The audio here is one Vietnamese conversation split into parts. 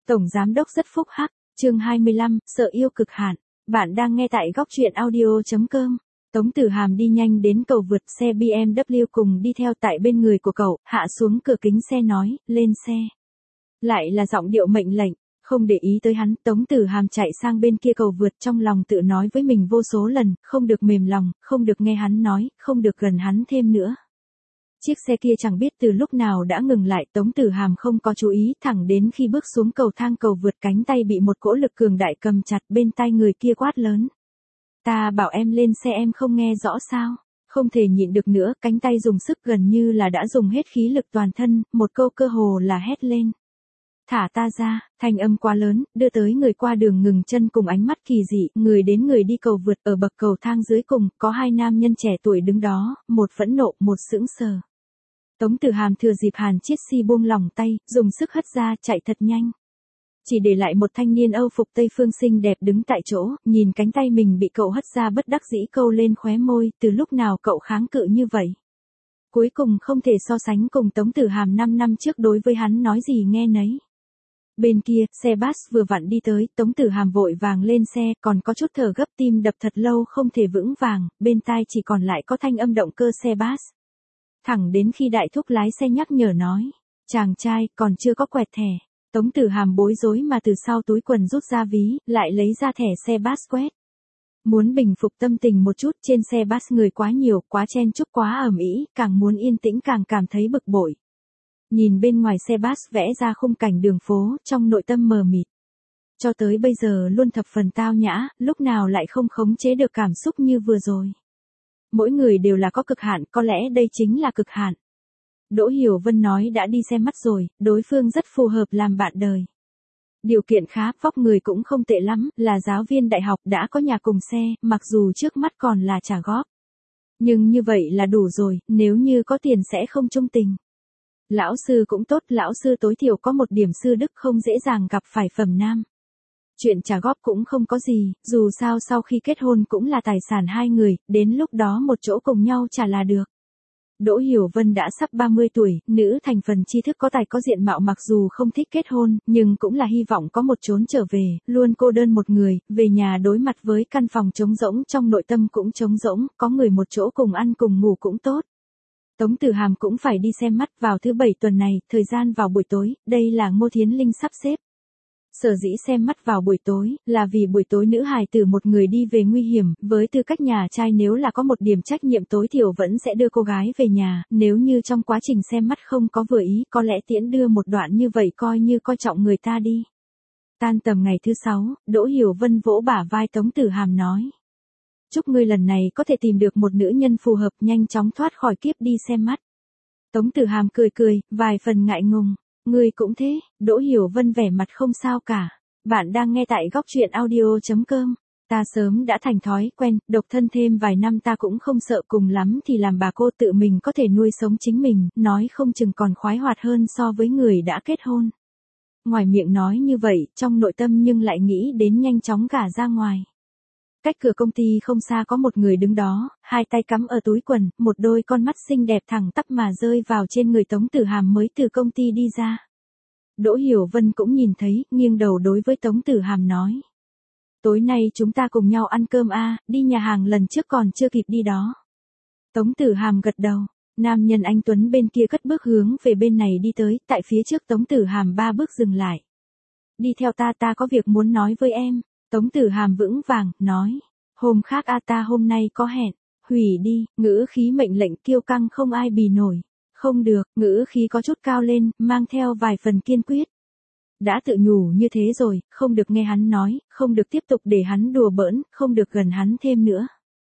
Tổng giám đốc rất phúc hắc, chương 25, sợ yêu cực hạn. Bạn đang nghe tại góc truyện audio.com. Tống Tử Hàm đi nhanh đến cầu vượt, xe BMW cùng đi theo tại bên người của cậu, hạ xuống cửa kính xe nói, lên xe. Lại là giọng điệu mệnh lệnh, không để ý tới hắn, Tống Tử Hàm chạy sang bên kia cầu vượt, trong lòng tự nói với mình vô số lần, không được mềm lòng, không được nghe hắn nói, không được gần hắn thêm nữa. Chiếc xe kia chẳng biết từ lúc nào đã ngừng lại, Tống Tử Hàm không có chú ý, thẳng đến khi bước xuống cầu thang cầu vượt, cánh tay bị một cỗ lực cường đại cầm chặt, bên tai người kia quát lớn. Ta bảo em lên xe em không nghe rõ sao? Không thể nhịn được nữa, cánh tay dùng sức gần như là đã dùng hết khí lực toàn thân, một câu cơ hồ là hét lên. Thả ta ra, thanh âm quá lớn, đưa tới người qua đường ngừng chân cùng ánh mắt kỳ dị, người đến người đi cầu vượt, ở bậc cầu thang dưới cùng, có hai nam nhân trẻ tuổi đứng đó, một phẫn nộ, một sững sờ. Tống Tử Hàm thừa dịp Hàn Chiết Si buông lỏng tay, dùng sức hất ra, chạy thật nhanh. Chỉ để lại một thanh niên Âu phục Tây phương xinh đẹp đứng tại chỗ, nhìn cánh tay mình bị cậu hất ra bất đắc dĩ câu lên khóe môi, từ lúc nào cậu kháng cự như vậy. Cuối cùng không thể so sánh cùng Tống Tử Hàm 5 năm trước, đối với hắn nói gì nghe nấy. Bên kia, xe bus vừa vặn đi tới, Tống Tử Hàm vội vàng lên xe, còn có chút thở gấp, tim đập thật lâu không thể vững vàng, bên tai chỉ còn lại có thanh âm động cơ xe bus. Thẳng đến khi đại thúc lái xe nhắc nhở nói, chàng trai, còn chưa có quẹt thẻ. Tống Tử Hàm bối rối mà từ sau túi quần rút ra ví, lại lấy ra thẻ xe bus quét. Muốn bình phục tâm tình một chút, trên xe bus người quá nhiều, quá chen chúc, quá ầm ĩ, càng muốn yên tĩnh càng cảm thấy bực bội. Nhìn bên ngoài xe bus vẽ ra khung cảnh đường phố, trong nội tâm mờ mịt. Cho tới bây giờ luôn thập phần tao nhã, lúc nào lại không khống chế được cảm xúc như vừa rồi. Mỗi người đều là có cực hạn, có lẽ đây chính là cực hạn. Đỗ Hiểu Vân nói đã đi xem mắt rồi, đối phương rất phù hợp làm bạn đời. Điều kiện khá, vóc người cũng không tệ lắm, là giáo viên đại học, đã có nhà cùng xe, mặc dù trước mắt còn là trả góp. Nhưng như vậy là đủ rồi, nếu như có tiền sẽ không chung tình. Lão sư cũng tốt, lão sư tối thiểu có một điểm sư đức, không dễ dàng gặp phải phẩm nam. Chuyện trả góp cũng không có gì, dù sao sau khi kết hôn cũng là tài sản hai người, đến lúc đó một chỗ cùng nhau trả là được. Đỗ Hiểu Vân đã sắp 30 tuổi, nữ thành phần tri thức có tài có diện mạo, mặc dù không thích kết hôn, nhưng cũng là hy vọng có một chốn trở về, luôn cô đơn một người, về nhà đối mặt với căn phòng trống rỗng, trong nội tâm cũng trống rỗng, có người một chỗ cùng ăn cùng ngủ cũng tốt. Tống Tử Hàm cũng phải đi xem mắt vào thứ 7 tuần này, thời gian vào buổi tối, đây là Ngô Thiến Linh sắp xếp. Sở dĩ xem mắt vào buổi tối, là vì buổi tối nữ hài tử một người đi về nguy hiểm, với tư cách nhà trai nếu là có một điểm trách nhiệm tối thiểu vẫn sẽ đưa cô gái về nhà, nếu như trong quá trình xem mắt không có vừa ý, có lẽ tiễn đưa một đoạn như vậy coi như coi trọng người ta đi. Tan tầm ngày thứ 6, Đỗ Hiểu Vân vỗ bả vai Tống Tử Hàm nói. Chúc ngươi lần này có thể tìm được một nữ nhân phù hợp, nhanh chóng thoát khỏi kiếp đi xem mắt. Tống Tử Hàm cười cười, vài phần ngại ngùng. Ngươi cũng thế, Đỗ Hiểu Vân vẻ mặt không sao cả. Bạn đang nghe tại góc truyện audio.com. Ta sớm đã thành thói quen, độc thân thêm vài năm ta cũng không sợ, cùng lắm thì làm bà cô tự mình có thể nuôi sống chính mình, nói không chừng còn khoái hoạt hơn so với người đã kết hôn. Ngoài miệng nói như vậy, trong nội tâm nhưng lại nghĩ đến nhanh chóng gả ra ngoài. Cách cửa công ty không xa có một người đứng đó, hai tay cắm ở túi quần, một đôi con mắt xinh đẹp thẳng tắp mà rơi vào trên người Tống Tử Hàm mới từ công ty đi ra. Đỗ Hiểu Vân cũng nhìn thấy, nghiêng đầu đối với Tống Tử Hàm nói. Tối nay chúng ta cùng nhau ăn cơm đi nhà hàng lần trước còn chưa kịp đi đó. Tống Tử Hàm gật đầu, nam nhân anh Tuấn bên kia cất bước hướng về bên này đi tới, tại phía trước Tống Tử Hàm 3 bước dừng lại. Đi theo ta có việc muốn nói với em. Tống Tử Hàm vững vàng, nói. Hôm khác ta hôm nay có hẹn. Hủy đi, ngữ khí mệnh lệnh kiêu căng không ai bì nổi. Không được, ngữ khí có chút cao lên, mang theo vài phần kiên quyết. Đã tự nhủ như thế rồi, không được nghe hắn nói, không được tiếp tục để hắn đùa bỡn, không được gần hắn thêm nữa.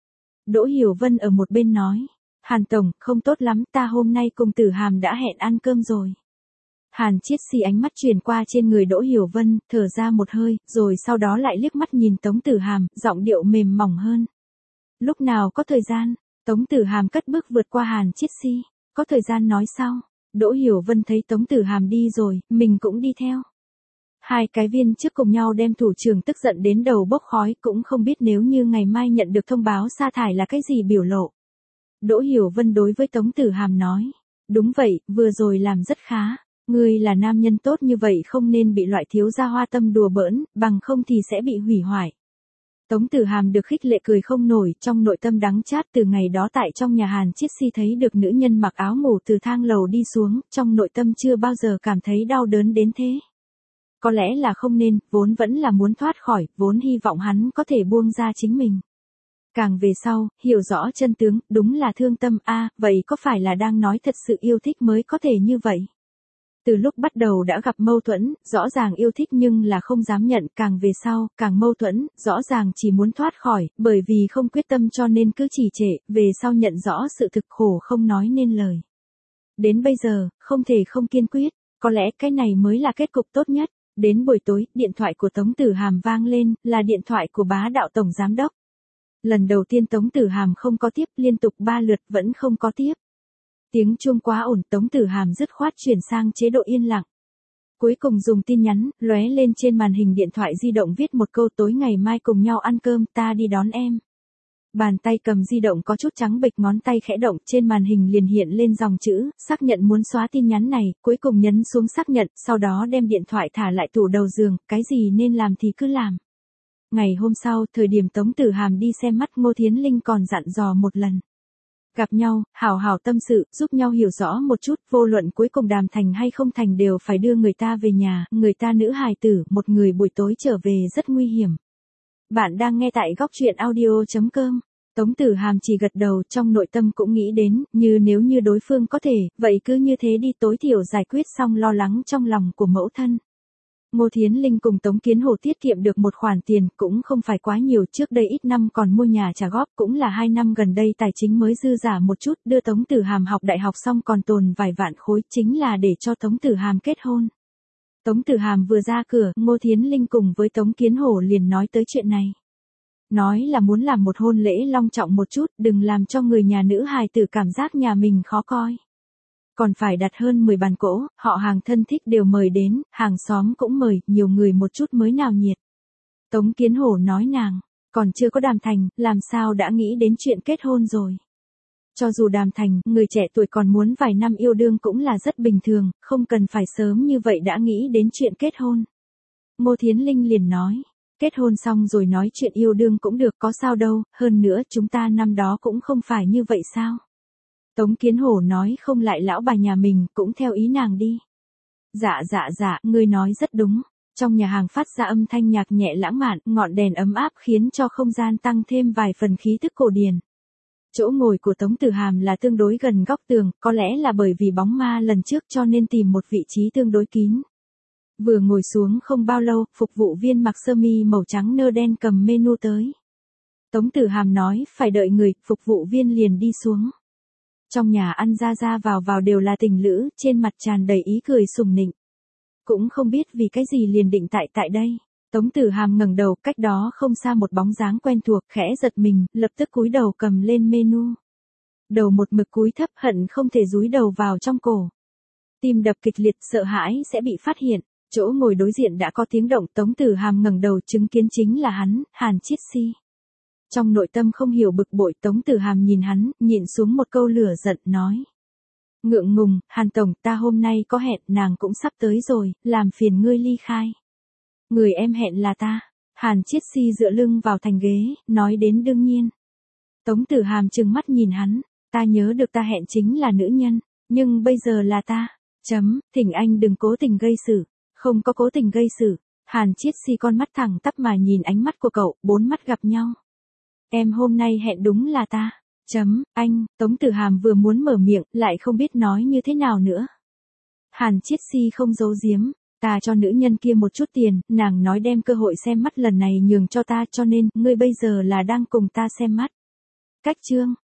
Đỗ Hiểu Vân ở một bên nói. Hàn Tổng, không tốt lắm, ta hôm nay cùng Tử Hàm đã hẹn ăn cơm rồi. Hàn Chiết Si ánh mắt truyền qua trên người Đỗ Hiểu Vân, thở ra một hơi, rồi sau đó lại liếc mắt nhìn Tống Tử Hàm, giọng điệu mềm mỏng hơn. Lúc nào có thời gian? Tống Tử Hàm cất bước vượt qua Hàn Chiết Si. Có thời gian nói sau. Đỗ Hiểu Vân thấy Tống Tử Hàm đi rồi, mình cũng đi theo. Hai cái viên trước cùng nhau đem thủ trưởng tức giận đến đầu bốc khói, cũng không biết nếu như ngày mai nhận được thông báo sa thải là cái gì biểu lộ. Đỗ Hiểu Vân đối với Tống Tử Hàm nói. Đúng vậy, vừa rồi làm rất khá. Ngươi là nam nhân tốt như vậy không nên bị loại thiếu gia hoa tâm đùa bỡn, bằng không thì sẽ bị hủy hoại. Tống Tử Hàm được khích lệ cười không nổi, trong nội tâm đắng chát từ ngày đó tại trong nhà Hàn Chiết Si thấy được nữ nhân mặc áo ngủ từ thang lầu đi xuống, trong nội tâm chưa bao giờ cảm thấy đau đớn đến thế. Có lẽ là không nên, vốn vẫn là muốn thoát khỏi, vốn hy vọng hắn có thể buông ra chính mình. Càng về sau, hiểu rõ chân tướng, đúng là thương tâm vậy có phải là đang nói thật sự yêu thích mới có thể như vậy? Từ lúc bắt đầu đã gặp mâu thuẫn, rõ ràng yêu thích nhưng là không dám nhận, càng về sau, càng mâu thuẫn, rõ ràng chỉ muốn thoát khỏi, bởi vì không quyết tâm cho nên cứ trì trệ, về sau nhận rõ sự thực khổ không nói nên lời. Đến bây giờ, không thể không kiên quyết, có lẽ cái này mới là kết cục tốt nhất. Đến buổi tối, điện thoại của Tống Tử Hàm vang lên, là điện thoại của bá đạo tổng giám đốc. Lần đầu tiên Tống Tử Hàm không có tiếp, liên tục 3 lượt vẫn không có tiếp. Tiếng chuông quá ổn, Tống Tử Hàm dứt khoát chuyển sang chế độ yên lặng. Cuối cùng dùng tin nhắn, lóe lên trên màn hình điện thoại di động viết một câu tối ngày mai cùng nhau ăn cơm, ta đi đón em. Bàn tay cầm di động có chút trắng bệch, ngón tay khẽ động, trên màn hình liền hiện lên dòng chữ, xác nhận muốn xóa tin nhắn này, cuối cùng nhấn xuống xác nhận, sau đó đem điện thoại thả lại tủ đầu giường, cái gì nên làm thì cứ làm. Ngày hôm sau, thời điểm Tống Tử Hàm đi xem mắt, Ngô Thiến Linh còn dặn dò một lần. Gặp nhau, hảo hảo tâm sự, giúp nhau hiểu rõ một chút, vô luận cuối cùng đàm thành hay không thành đều phải đưa người ta về nhà, người ta nữ hài tử, một người buổi tối trở về rất nguy hiểm. Bạn đang nghe tại góc truyện audio.com. Tống Tử Hàm chỉ gật đầu, trong nội tâm cũng nghĩ đến, nếu như đối phương có thể, vậy cứ như thế đi, tối thiểu giải quyết xong lo lắng trong lòng của mẫu thân. Ngô Thiến Linh cùng Tống Kiến Hồ tiết kiệm được một khoản tiền, cũng không phải quá nhiều, trước đây ít năm còn mua nhà trả góp, cũng là 2 năm gần đây tài chính mới dư giả một chút, đưa Tống Tử Hàm học đại học xong còn tồn vài vạn khối, chính là để cho Tống Tử Hàm kết hôn. Tống Tử Hàm vừa ra cửa, Ngô Thiến Linh cùng với Tống Kiến Hồ liền nói tới chuyện này. Nói là muốn làm một hôn lễ long trọng một chút, đừng làm cho người nhà nữ hài tử cảm giác nhà mình khó coi. Còn phải đặt hơn 10 bàn cỗ, họ hàng thân thích đều mời đến, hàng xóm cũng mời, nhiều người một chút mới nào nhiệt. Tống Kiến Hồ nói nàng, còn chưa có đàm thành, làm sao đã nghĩ đến chuyện kết hôn rồi. Cho dù đàm thành, người trẻ tuổi còn muốn vài năm yêu đương cũng là rất bình thường, không cần phải sớm như vậy đã nghĩ đến chuyện kết hôn. Ngô Thiến Linh liền nói, kết hôn xong rồi nói chuyện yêu đương cũng được, có sao đâu, hơn nữa chúng ta năm đó cũng không phải như vậy sao. Tống Kiến Hồ nói không lại lão bà nhà mình, cũng theo ý nàng đi. Dạ, ngươi nói rất đúng. Trong nhà hàng phát ra âm thanh nhạc nhẹ lãng mạn, ngọn đèn ấm áp khiến cho không gian tăng thêm vài phần khí thức cổ điển. Chỗ ngồi của Tống Tử Hàm là tương đối gần góc tường, có lẽ là bởi vì bóng ma lần trước cho nên tìm một vị trí tương đối kín. Vừa ngồi xuống không bao lâu, phục vụ viên mặc sơ mi màu trắng nơ đen cầm menu tới. Tống Tử Hàm nói phải đợi người, phục vụ viên liền đi xuống. Trong nhà ăn ra vào đều là tình lữ, trên mặt tràn đầy ý cười sùng nịnh. Cũng không biết vì cái gì liền định tại đây. Tống Tử Hàm ngẩng đầu, cách đó không xa một bóng dáng quen thuộc, khẽ giật mình, lập tức cúi đầu cầm lên menu. Đầu một mực cúi thấp, hận không thể dúi đầu vào trong cổ. Tim đập kịch liệt, sợ hãi sẽ bị phát hiện. Chỗ ngồi đối diện đã có tiếng động, Tống Tử Hàm ngẩng đầu chứng kiến chính là hắn, Hàn Chiết Si. Trong nội tâm không hiểu bực bội, Tống Tử Hàm nhìn hắn, nhịn xuống một câu lửa giận, nói. Ngượng ngùng, Hàn Tổng, ta hôm nay có hẹn, nàng cũng sắp tới rồi, làm phiền ngươi ly khai. Người em hẹn là ta. Hàn Chiết Si dựa lưng vào thành ghế, nói đến đương nhiên. Tống Tử Hàm trừng mắt nhìn hắn, ta nhớ được ta hẹn chính là nữ nhân, nhưng bây giờ là ta. Thỉnh anh đừng cố tình gây sự. Không có cố tình gây sự. Hàn Chiết Si con mắt thẳng tắp mà nhìn ánh mắt của cậu, 4 mắt gặp nhau. Em hôm nay hẹn đúng là ta. Anh, Tống Tử Hàm vừa muốn mở miệng, lại không biết nói như thế nào nữa. Hàn Chiết Si không giấu giếm, ta cho nữ nhân kia một chút tiền, nàng nói đem cơ hội xem mắt lần này nhường cho ta, cho nên, ngươi bây giờ là đang cùng ta xem mắt. Cách chương,